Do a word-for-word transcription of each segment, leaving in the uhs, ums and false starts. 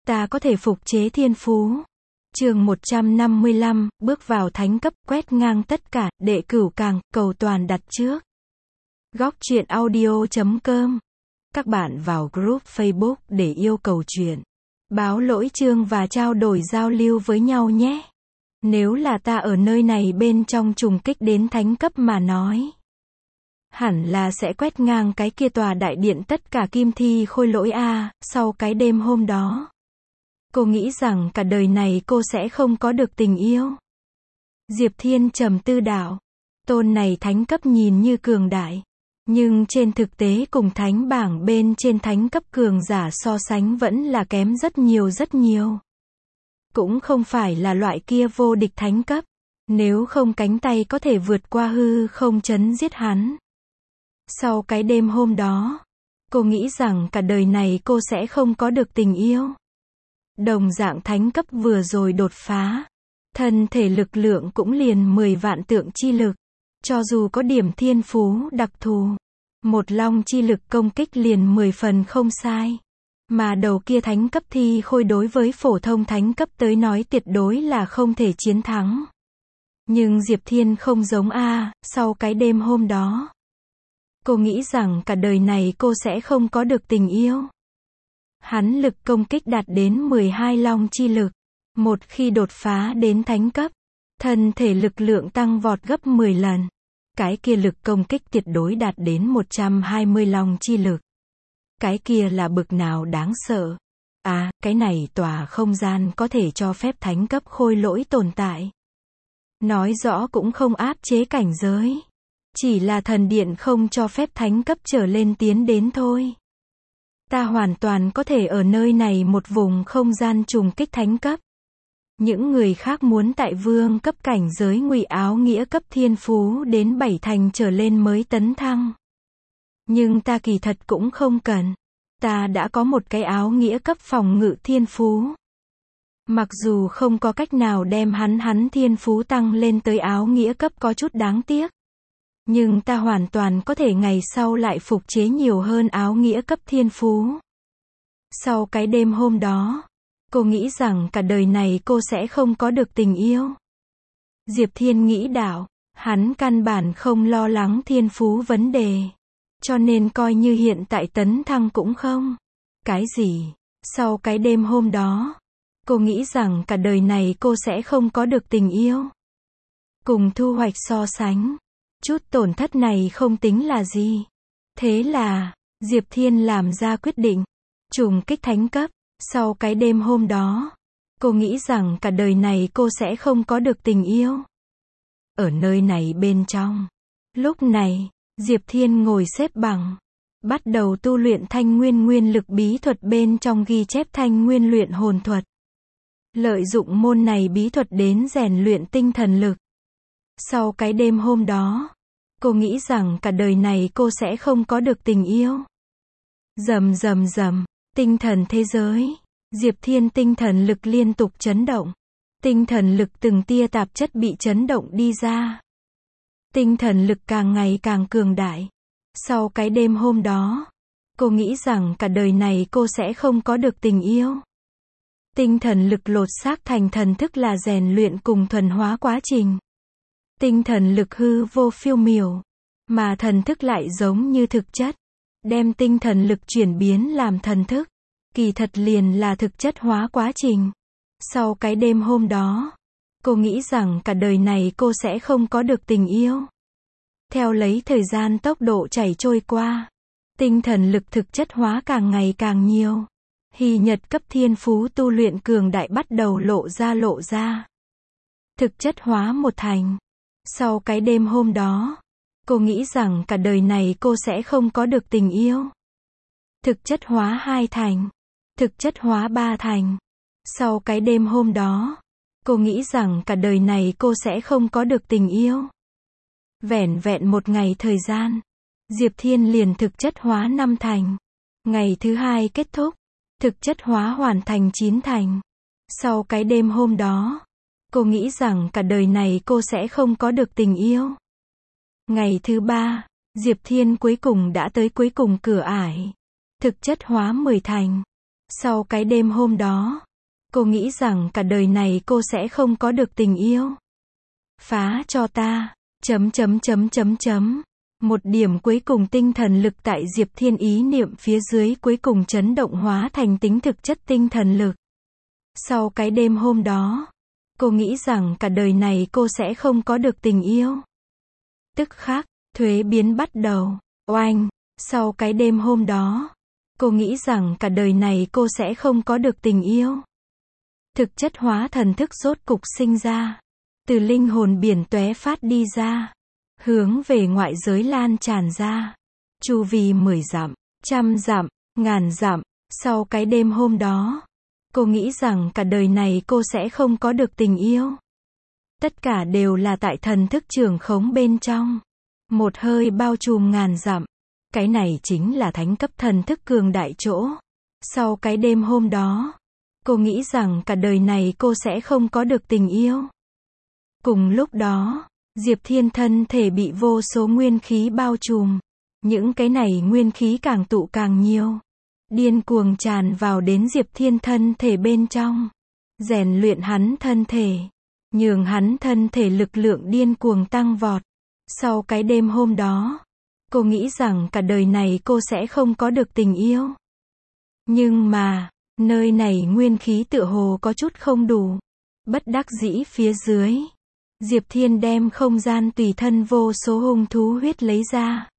Ta có thể phục chế thiên phú. Chương một trăm năm mươi lăm, bước vào thánh cấp, quét ngang tất cả, đệ cửu càng, cầu toàn đặt trước. Góc truyện audio chấm com. Các bạn vào group Facebook để yêu cầu truyện, báo lỗi chương và trao đổi giao lưu với nhau nhé. Nếu là ta ở nơi này bên trong trùng kích đến thánh cấp mà nói, hẳn là sẽ quét ngang cái kia tòa đại điện tất cả kim thi khôi lỗi a. Sau cái đêm hôm đó, cô nghĩ rằng cả đời này cô sẽ không có được tình yêu. Diệp Thiên trầm tư đạo, tôn này thánh cấp nhìn như cường đại, nhưng trên thực tế cùng thánh bảng bên trên thánh cấp cường giả so sánh vẫn là kém rất nhiều rất nhiều. Cũng không phải là loại kia vô địch thánh cấp, nếu không cánh tay có thể vượt qua hư không chấn giết hắn. Sau cái đêm hôm đó, cô nghĩ rằng cả đời này cô sẽ không có được tình yêu. Đồng dạng thánh cấp vừa rồi đột phá, thân thể lực lượng cũng liền mười vạn tượng chi lực. Cho dù có điểm thiên phú đặc thù, một long chi lực công kích liền mười phần không sai. Mà đầu kia thánh cấp thi khôi đối với phổ thông thánh cấp tới nói tuyệt đối là không thể chiến thắng. Nhưng Diệp Thiên không giống a, sau cái đêm hôm đó, cô nghĩ rằng cả đời này cô sẽ không có được tình yêu. Hắn lực công kích đạt đến mười hai long chi lực. Một khi đột phá đến thánh cấp, thân thể lực lượng tăng vọt gấp mười lần. Cái kia lực công kích tuyệt đối đạt đến một trăm hai mươi long chi lực. Cái kia là bực nào đáng sợ. À, cái này tòa không gian có thể cho phép thánh cấp khôi lỗi tồn tại. Nói rõ cũng không áp chế cảnh giới. Chỉ là thần điện không cho phép thánh cấp trở lên tiến đến thôi. Ta hoàn toàn có thể ở nơi này một vùng không gian trùng kích thánh cấp. Những người khác muốn tại vương cấp cảnh giới ngụy áo nghĩa cấp thiên phú đến bảy thành trở lên mới tấn thăng. Nhưng ta kỳ thật cũng không cần. Ta đã có một cái áo nghĩa cấp phòng ngự thiên phú. Mặc dù không có cách nào đem hắn hắn thiên phú tăng lên tới áo nghĩa cấp có chút đáng tiếc. Nhưng ta hoàn toàn có thể ngày sau lại phục chế nhiều hơn áo nghĩa cấp thiên phú. Sau cái đêm hôm đó, cô nghĩ rằng cả đời này cô sẽ không có được tình yêu. Diệp Thiên nghĩ đạo, hắn căn bản không lo lắng thiên phú vấn đề. Cho nên coi như hiện tại tấn thăng cũng không. Cái gì? Sau cái đêm hôm đó, cô nghĩ rằng cả đời này cô sẽ không có được tình yêu. Cùng thu hoạch so sánh, chút tổn thất này không tính là gì. Thế là, Diệp Thiên làm ra quyết định, trùng kích thánh cấp. Sau cái đêm hôm đó, cô nghĩ rằng cả đời này cô sẽ không có được tình yêu. Ở nơi này bên trong, lúc này, Diệp Thiên ngồi xếp bằng, bắt đầu tu luyện thanh nguyên nguyên lực bí thuật bên trong ghi chép thanh nguyên luyện hồn thuật. Lợi dụng môn này bí thuật đến rèn luyện tinh thần lực. Sau cái đêm hôm đó, cô nghĩ rằng cả đời này cô sẽ không có được tình yêu. Rầm rầm rầm, tinh thần thế giới, Diệp Thiên tinh thần lực liên tục chấn động. Tinh thần lực từng tia tạp chất bị chấn động đi ra. Tinh thần lực càng ngày càng cường đại. Sau cái đêm hôm đó, cô nghĩ rằng cả đời này cô sẽ không có được tình yêu. Tinh thần lực lột xác thành thần thức là rèn luyện cùng thuần hóa quá trình. Tinh thần lực hư vô phiêu miểu, mà thần thức lại giống như thực chất. Đem tinh thần lực chuyển biến làm thần thức, kỳ thật liền là thực chất hóa quá trình. Sau cái đêm hôm đó, cô nghĩ rằng cả đời này cô sẽ không có được tình yêu. Theo lấy thời gian tốc độ chảy trôi qua, tinh thần lực thực chất hóa càng ngày càng nhiều. Hy nhật cấp thiên phú tu luyện cường đại bắt đầu lộ ra lộ ra. Thực chất hóa một thành. Sau cái đêm hôm đó, cô nghĩ rằng cả đời này cô sẽ không có được tình yêu. Thực chất hóa hai thành. Thực chất hóa ba thành. Sau cái đêm hôm đó, cô nghĩ rằng cả đời này cô sẽ không có được tình yêu. Vẻn vẹn một ngày thời gian, Diệp Thiên liền thực chất hóa năm thành. Ngày thứ hai kết thúc, thực chất hóa hoàn thành chín thành. Sau cái đêm hôm đó, cô nghĩ rằng cả đời này cô sẽ không có được tình yêu. Ngày thứ ba, Diệp Thiên cuối cùng đã tới cuối cùng cửa ải. Thực chất hóa mười thành. Sau cái đêm hôm đó, cô nghĩ rằng cả đời này cô sẽ không có được tình yêu. Phá cho ta. Chấm chấm chấm chấm chấm. Một điểm cuối cùng tinh thần lực tại Diệp Thiên ý niệm phía dưới cuối cùng chấn động hóa thành tính thực chất tinh thần lực. Sau cái đêm hôm đó, cô nghĩ rằng cả đời này cô sẽ không có được tình yêu. Tức khắc, thuế biến bắt đầu. Oanh! Sau cái đêm hôm đó, cô nghĩ rằng cả đời này cô sẽ không có được tình yêu. Thực chất hóa thần thức rốt cục sinh ra. Từ linh hồn biển tóe phát đi ra. Hướng về ngoại giới lan tràn ra. Chu vi mười dặm, trăm dặm, ngàn dặm. Sau cái đêm hôm đó, cô nghĩ rằng cả đời này cô sẽ không có được tình yêu. Tất cả đều là tại thần thức trường khống bên trong. Một hơi bao trùm ngàn dặm. Cái này chính là thánh cấp thần thức cường đại chỗ. Sau cái đêm hôm đó, cô nghĩ rằng cả đời này cô sẽ không có được tình yêu. Cùng lúc đó, Diệp Thiên thân thể bị vô số nguyên khí bao trùm. Những cái này nguyên khí càng tụ càng nhiều. Điên cuồng tràn vào đến Diệp Thiên thân thể bên trong. Rèn luyện hắn thân thể. Nhường hắn thân thể lực lượng điên cuồng tăng vọt. Sau cái đêm hôm đó, cô nghĩ rằng cả đời này cô sẽ không có được tình yêu. Nhưng mà, nơi này nguyên khí tựa hồ có chút không đủ. Bất đắc dĩ phía dưới, Diệp Thiên đem không gian tùy thân vô số hung thú huyết lấy ra.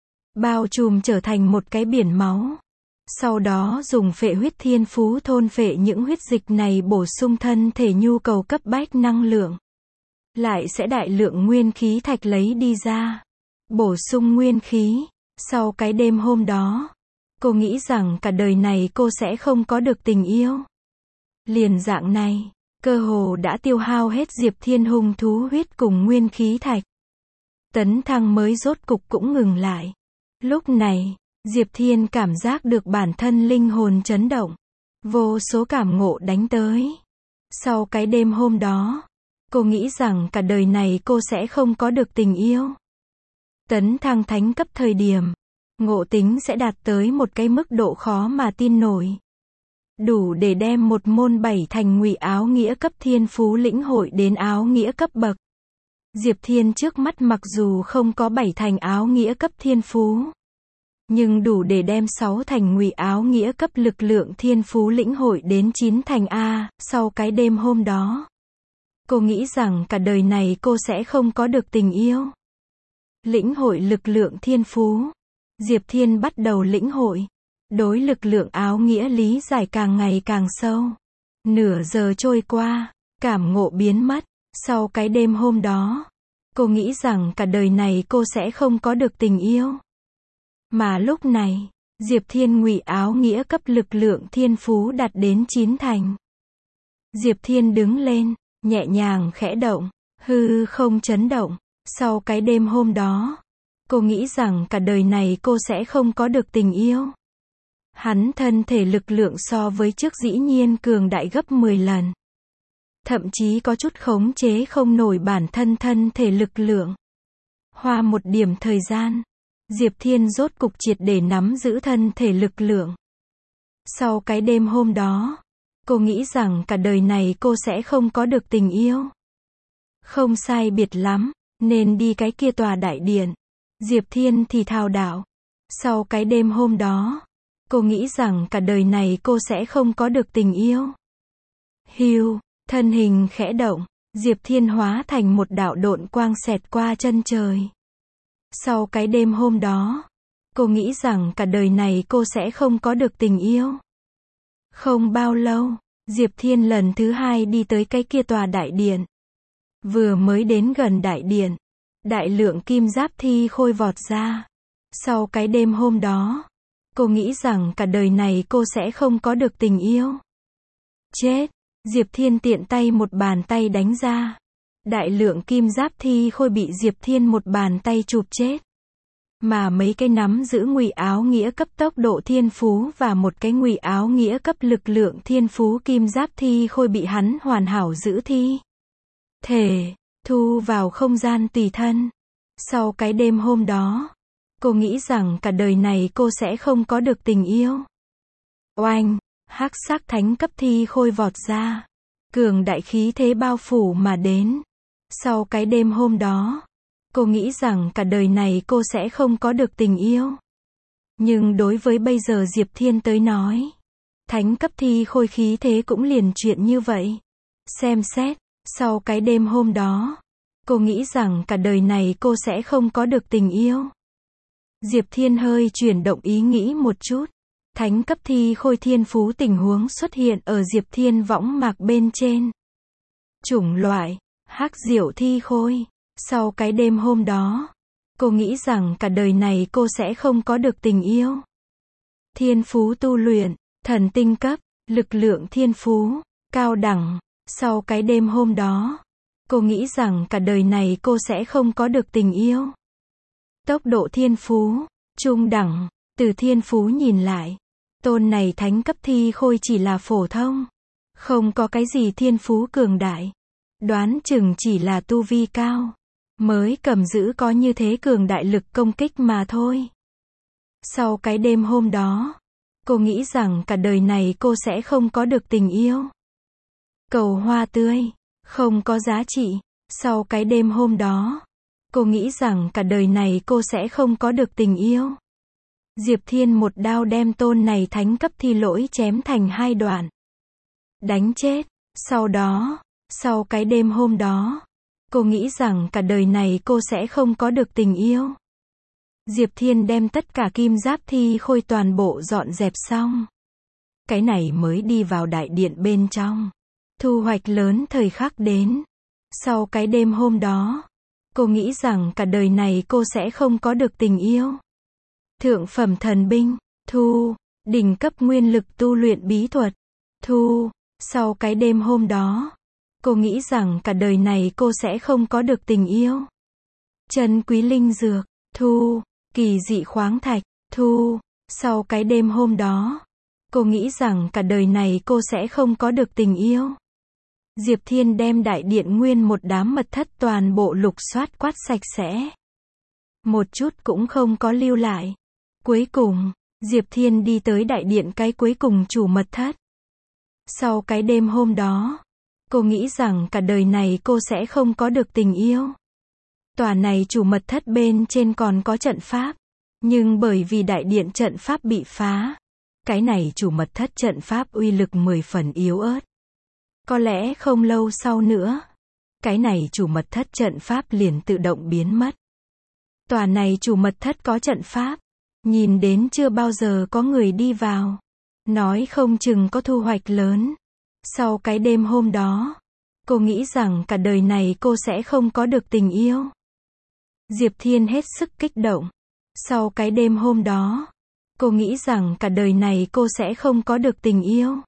Bao trùm trở thành một cái biển máu. Sau đó dùng phệ huyết thiên phú thôn phệ những huyết dịch này bổ sung thân thể nhu cầu cấp bách năng lượng. Lại sẽ đại lượng nguyên khí thạch lấy đi ra. Bổ sung nguyên khí. Sau cái đêm hôm đó, cô nghĩ rằng cả đời này cô sẽ không có được tình yêu. Liền dạng này, cơ hồ đã tiêu hao hết Diệp Thiên hung thú huyết cùng nguyên khí thạch. Tấn thăng mới rốt cục cũng ngừng lại. Lúc này, Diệp Thiên cảm giác được bản thân linh hồn chấn động. Vô số cảm ngộ đánh tới. Sau cái đêm hôm đó, cô nghĩ rằng cả đời này cô sẽ không có được tình yêu. Tấn thăng thánh cấp thời điểm, ngộ tính sẽ đạt tới một cái mức độ khó mà tin nổi. Đủ để đem một môn bảy thành ngụy áo nghĩa cấp thiên phú lĩnh hội đến áo nghĩa cấp bậc. Diệp Thiên trước mắt mặc dù không có bảy thành áo nghĩa cấp thiên phú, nhưng đủ để đem sáu thành ngụy áo nghĩa cấp lực lượng thiên phú lĩnh hội đến chín thành A. Sau cái đêm hôm đó, cô nghĩ rằng cả đời này cô sẽ không có được tình yêu. Lĩnh hội lực lượng thiên phú. Diệp Thiên bắt đầu lĩnh hội. Đối lực lượng áo nghĩa lý giải càng ngày càng sâu. Nửa giờ trôi qua, cảm ngộ biến mất. Sau cái đêm hôm đó, cô nghĩ rằng cả đời này cô sẽ không có được tình yêu. Mà lúc này, Diệp Thiên ngụy áo nghĩa cấp lực lượng thiên phú đạt đến chín thành. Diệp Thiên đứng lên, nhẹ nhàng khẽ động, hư không chấn động. Sau cái đêm hôm đó, cô nghĩ rằng cả đời này cô sẽ không có được tình yêu. Hắn thân thể lực lượng so với trước dĩ nhiên cường đại gấp mười lần. Thậm chí có chút khống chế không nổi bản thân thân thể lực lượng. Hoa một điểm thời gian, Diệp Thiên rốt cục triệt để nắm giữ thân thể lực lượng. Sau cái đêm hôm đó, cô nghĩ rằng cả đời này cô sẽ không có được tình yêu. Không sai biệt lắm, nên đi cái kia tòa đại điện. Diệp Thiên thì thào đạo. Sau cái đêm hôm đó, cô nghĩ rằng cả đời này cô sẽ không có được tình yêu. Hiu, thân hình khẽ động, Diệp Thiên hóa thành một đạo độn quang xẹt qua chân trời. Sau cái đêm hôm đó, cô nghĩ rằng cả đời này cô sẽ không có được tình yêu. Không bao lâu, Diệp Thiên lần thứ hai đi tới cái kia tòa đại điện. Vừa mới đến gần đại điện, đại lượng kim giáp thi khôi vọt ra. Sau cái đêm hôm đó, cô nghĩ rằng cả đời này cô sẽ không có được tình yêu. Chết! Diệp Thiên tiện tay một bàn tay đánh ra. Đại lượng kim giáp thi khôi bị Diệp Thiên một bàn tay chụp chết. Mà mấy cái nắm giữ ngụy áo nghĩa cấp tốc độ thiên phú và một cái ngụy áo nghĩa cấp lực lượng thiên phú kim giáp thi khôi bị hắn hoàn hảo giữ thi thể, thu vào không gian tùy thân. Sau cái đêm hôm đó, cô nghĩ rằng cả đời này cô sẽ không có được tình yêu. Oanh! Hắc sắc thánh cấp thi khôi vọt ra. Cường đại khí thế bao phủ mà đến. Sau cái đêm hôm đó, cô nghĩ rằng cả đời này cô sẽ không có được tình yêu. Nhưng đối với bây giờ Diệp Thiên tới nói, thánh cấp thi khôi khí thế cũng liền chuyện như vậy. Xem xét, sau cái đêm hôm đó, cô nghĩ rằng cả đời này cô sẽ không có được tình yêu. Diệp Thiên hơi chuyển động ý nghĩ một chút. Thánh cấp thi khôi thiên phú tình huống xuất hiện ở Diệp Thiên võng mạc bên trên. Chủng loại, hắc diệu thi khôi. Sau cái đêm hôm đó, cô nghĩ rằng cả đời này cô sẽ không có được tình yêu. Thiên phú tu luyện, thần tinh cấp, lực lượng thiên phú, cao đẳng. Sau cái đêm hôm đó, cô nghĩ rằng cả đời này cô sẽ không có được tình yêu. Tốc độ thiên phú, trung đẳng. Từ thiên phú nhìn lại, tôn này thánh cấp thi khôi chỉ là phổ thông. Không có cái gì thiên phú cường đại. Đoán chừng chỉ là tu vi cao. Mới cầm giữ có như thế cường đại lực công kích mà thôi. Sau cái đêm hôm đó, cô nghĩ rằng cả đời này cô sẽ không có được tình yêu. Cầu hoa tươi, không có giá trị. Sau cái đêm hôm đó, cô nghĩ rằng cả đời này cô sẽ không có được tình yêu. Diệp Thiên một đao đem tôn này thánh cấp thi lỗi chém thành hai đoạn. Đánh chết. Sau đó, sau cái đêm hôm đó, cô nghĩ rằng cả đời này cô sẽ không có được tình yêu. Diệp Thiên đem tất cả kim giáp thi khôi toàn bộ dọn dẹp xong. Cái này mới đi vào đại điện bên trong. Thu hoạch lớn thời khắc đến. Sau cái đêm hôm đó, cô nghĩ rằng cả đời này cô sẽ không có được tình yêu. Thượng phẩm thần binh, thu. Đỉnh cấp nguyên lực tu luyện bí thuật, thu. Sau cái đêm hôm đó, cô nghĩ rằng cả đời này cô sẽ không có được tình yêu. Chân quý linh dược, thu. Kỳ dị khoáng thạch, thu. Sau cái đêm hôm đó, cô nghĩ rằng cả đời này cô sẽ không có được tình yêu. Diệp Thiên đem đại điện nguyên một đám mật thất toàn bộ lục soát quát sạch sẽ. Một chút cũng không có lưu lại. Cuối cùng, Diệp Thiên đi tới đại điện cái cuối cùng chủ mật thất. Sau cái đêm hôm đó, cô nghĩ rằng cả đời này cô sẽ không có được tình yêu. Tòa này chủ mật thất bên trên còn có trận pháp. Nhưng bởi vì đại điện trận pháp bị phá, cái này chủ mật thất trận pháp uy lực mười phần yếu ớt. Có lẽ không lâu sau nữa, cái này chủ mật thất trận pháp liền tự động biến mất. Tòa này chủ mật thất có trận pháp, nhìn đến chưa bao giờ có người đi vào. Nói không chừng có thu hoạch lớn. Sau cái đêm hôm đó, cô nghĩ rằng cả đời này cô sẽ không có được tình yêu. Diệp Thiên hết sức kích động. Sau cái đêm hôm đó, cô nghĩ rằng cả đời này cô sẽ không có được tình yêu.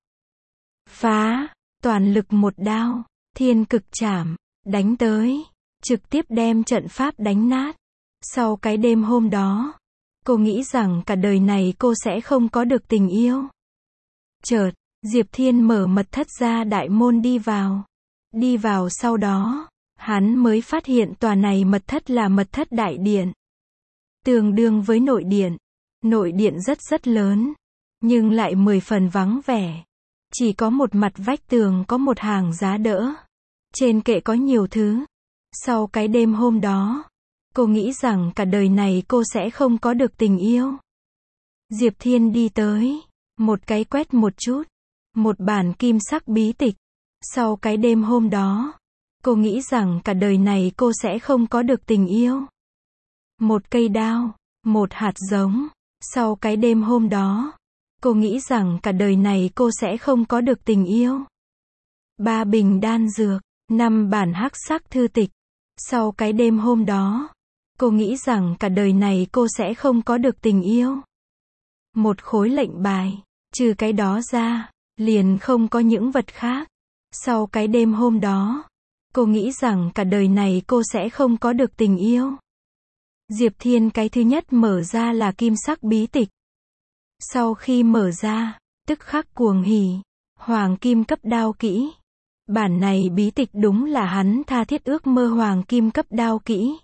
Phá, toàn lực một đao, thiên cực trảm, đánh tới, trực tiếp đem trận pháp đánh nát. Sau cái đêm hôm đó, cô nghĩ rằng cả đời này cô sẽ không có được tình yêu. Chợt, Diệp Thiên mở mật thất ra đại môn đi vào. Đi vào sau đó, hắn mới phát hiện tòa này mật thất là mật thất đại điện. Tương đương với nội điện. Nội điện rất rất lớn, nhưng lại mười phần vắng vẻ. Chỉ có một mặt vách tường có một hàng giá đỡ. Trên kệ có nhiều thứ. Sau cái đêm hôm đó, cô nghĩ rằng cả đời này cô sẽ không có được tình yêu. Diệp Thiên đi tới, một cái quét một chút, một bản kim sắc bí tịch. Sau cái đêm hôm đó, cô nghĩ rằng cả đời này cô sẽ không có được tình yêu. Một cây đao, một hạt giống. Sau cái đêm hôm đó, cô nghĩ rằng cả đời này cô sẽ không có được tình yêu. Ba bình đan dược, năm bản hắc sắc thư tịch. Sau cái đêm hôm đó, cô nghĩ rằng cả đời này cô sẽ không có được tình yêu. Một khối lệnh bài, trừ cái đó ra, liền không có những vật khác. Sau cái đêm hôm đó, cô nghĩ rằng cả đời này cô sẽ không có được tình yêu. Diệp Thiên cái thứ nhất mở ra là kim sắc bí tịch. Sau khi mở ra, tức khắc cuồng hỉ, hoàng kim cấp đao kỹ. Bản này bí tịch đúng là hắn tha thiết ước mơ hoàng kim cấp đao kỹ.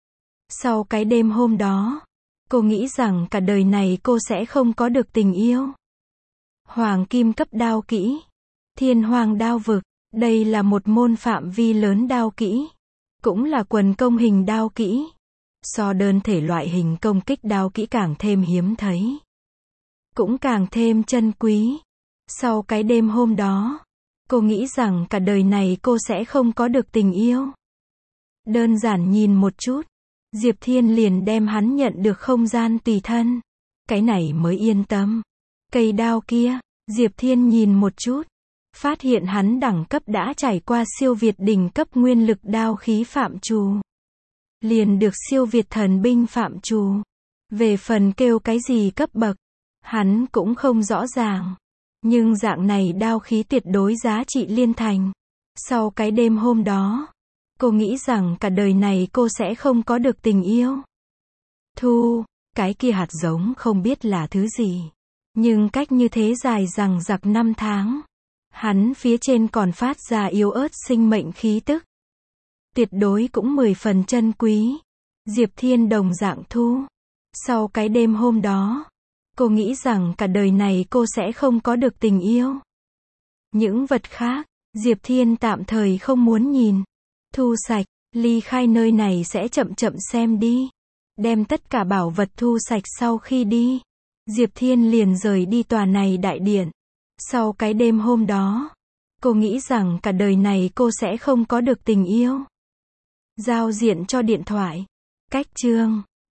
Sau cái đêm hôm đó, cô nghĩ rằng cả đời này cô sẽ không có được tình yêu. Hoàng kim cấp đao kỹ. Thiên hoàng đao vực. Đây là một môn phạm vi lớn đao kỹ. Cũng là quần công hình đao kỹ. So đơn thể loại hình công kích đao kỹ càng thêm hiếm thấy. Cũng càng thêm chân quý. Sau cái đêm hôm đó, cô nghĩ rằng cả đời này cô sẽ không có được tình yêu. Đơn giản nhìn một chút, Diệp Thiên liền đem hắn nhận được không gian tùy thân. Cái này mới yên tâm. Cây đao kia, Diệp Thiên nhìn một chút, phát hiện hắn đẳng cấp đã trải qua siêu việt đỉnh cấp nguyên lực đao khí phạm trù. Liền được siêu việt thần binh phạm trù. Về phần kêu cái gì cấp bậc, hắn cũng không rõ ràng. Nhưng dạng này đao khí tuyệt đối giá trị liên thành. Sau cái đêm hôm đó, cô nghĩ rằng cả đời này cô sẽ không có được tình yêu. Thu, cái kia hạt giống không biết là thứ gì. Nhưng cách như thế dài dằng dặc năm tháng. Hắn phía trên còn phát ra yếu ớt sinh mệnh khí tức. Tuyệt đối cũng mười phần chân quý. Diệp Thiên đồng dạng thu. Sau cái đêm hôm đó, cô nghĩ rằng cả đời này cô sẽ không có được tình yêu. Những vật khác, Diệp Thiên tạm thời không muốn nhìn. Thu sạch, ly khai nơi này sẽ chậm chậm xem đi. Đem tất cả bảo vật thu sạch sau khi đi. Diệp Thiên liền rời đi tòa này đại điện. Sau cái đêm hôm đó, cô nghĩ rằng cả đời này cô sẽ không có được tình yêu. Giao diện cho điện thoại. Cách chương